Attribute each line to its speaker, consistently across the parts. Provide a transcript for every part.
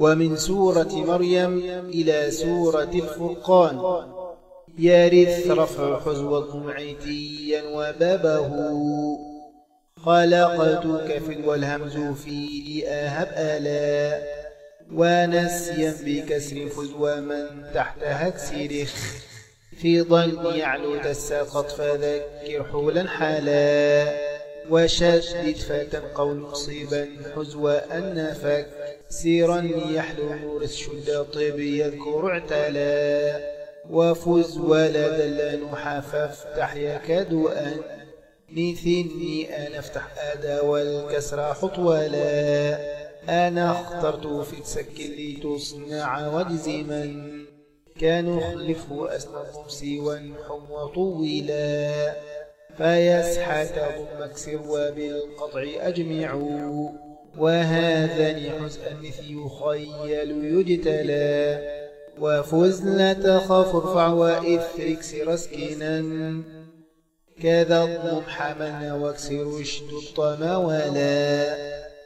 Speaker 1: ومن سورة مريم إلى سورة الفرقان يرث رفع حزو عيتيا وبابه خلقتك في والهمز في لأهب آلا ونسيا بكسر فزو من تحتها اكسرخ في ظن يعلو تساقط فذكر حولا حالا وشدد فتى قول صيبا حزو النفك سيرا يحلو رس شد طيب يذكر اعتلا وفز ولا دل نحاف افتح يكاد أن نثني أنا افتح أدا والكسر حطولا أنا اخترت في تسك لتصنع وجزما كان يخلفه أسنى الممسي وانحم وطولا فيسحت مكسر وبالقطع أجمع وهذا حزء مثل يخيل يجتلى وفز لا تخاف ارفع وإثر اكسر اسكنا كذا الضم حملنا واكسر اشد الطما ولا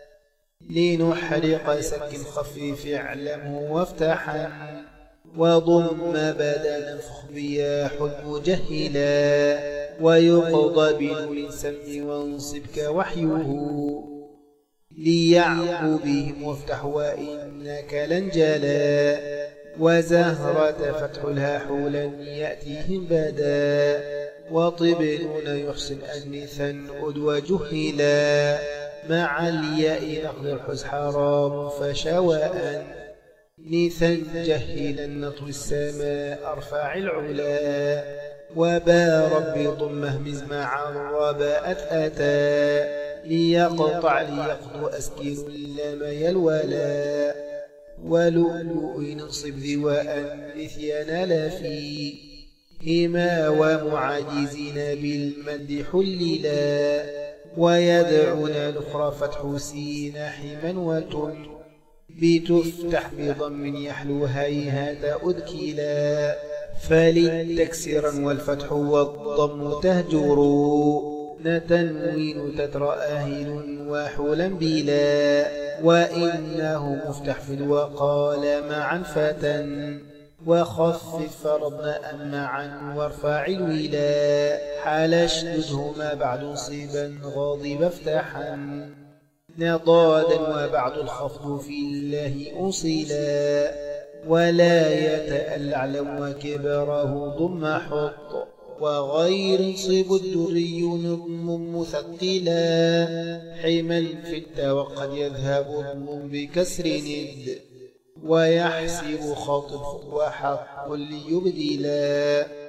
Speaker 1: لنحرق سك خفيف اعلمه وافتحا وضم بدلا نفخ بياح مجهلا ويقضى بنور سم وانصبك وحيه ليعقو بهم وافتح وإنك لنجلا وزهرة فتح لها حولا يأتيهم بدا وطبنون يحسن أنثا أدوى جهلا مع الياء نقض الحز حرام فشواء نثا جهلا نطوي السماء أرفع العلا وبا ربي ضمه مزمع رباءت أتى ليقطع ليقضو أسكن لما يلولا ولؤلؤ نصب ذواء لثيان في هما ومعاجزين بالمد حللا ويدعون الأخرى فتح سين حما وتن بتفتح بضم يحلو هيهات أذكلا فلتكسرا والفتح والضم تهجر نتنوين تترى أهل وحولا بلا وإنه مفتح في وقال معا فتى وخفف فرضنا معا وارفع الولا حال اشددهما بعد صيبا غاضب افتحا نضادا وبعد الخفض في الله أصلا ولا يتألعلم وكبره ضم حط وغير صيب الدري نظم مثقلا حما في التا وقد يذهب ضم بكسر ند ويحسب خاطب وحق ليبدلا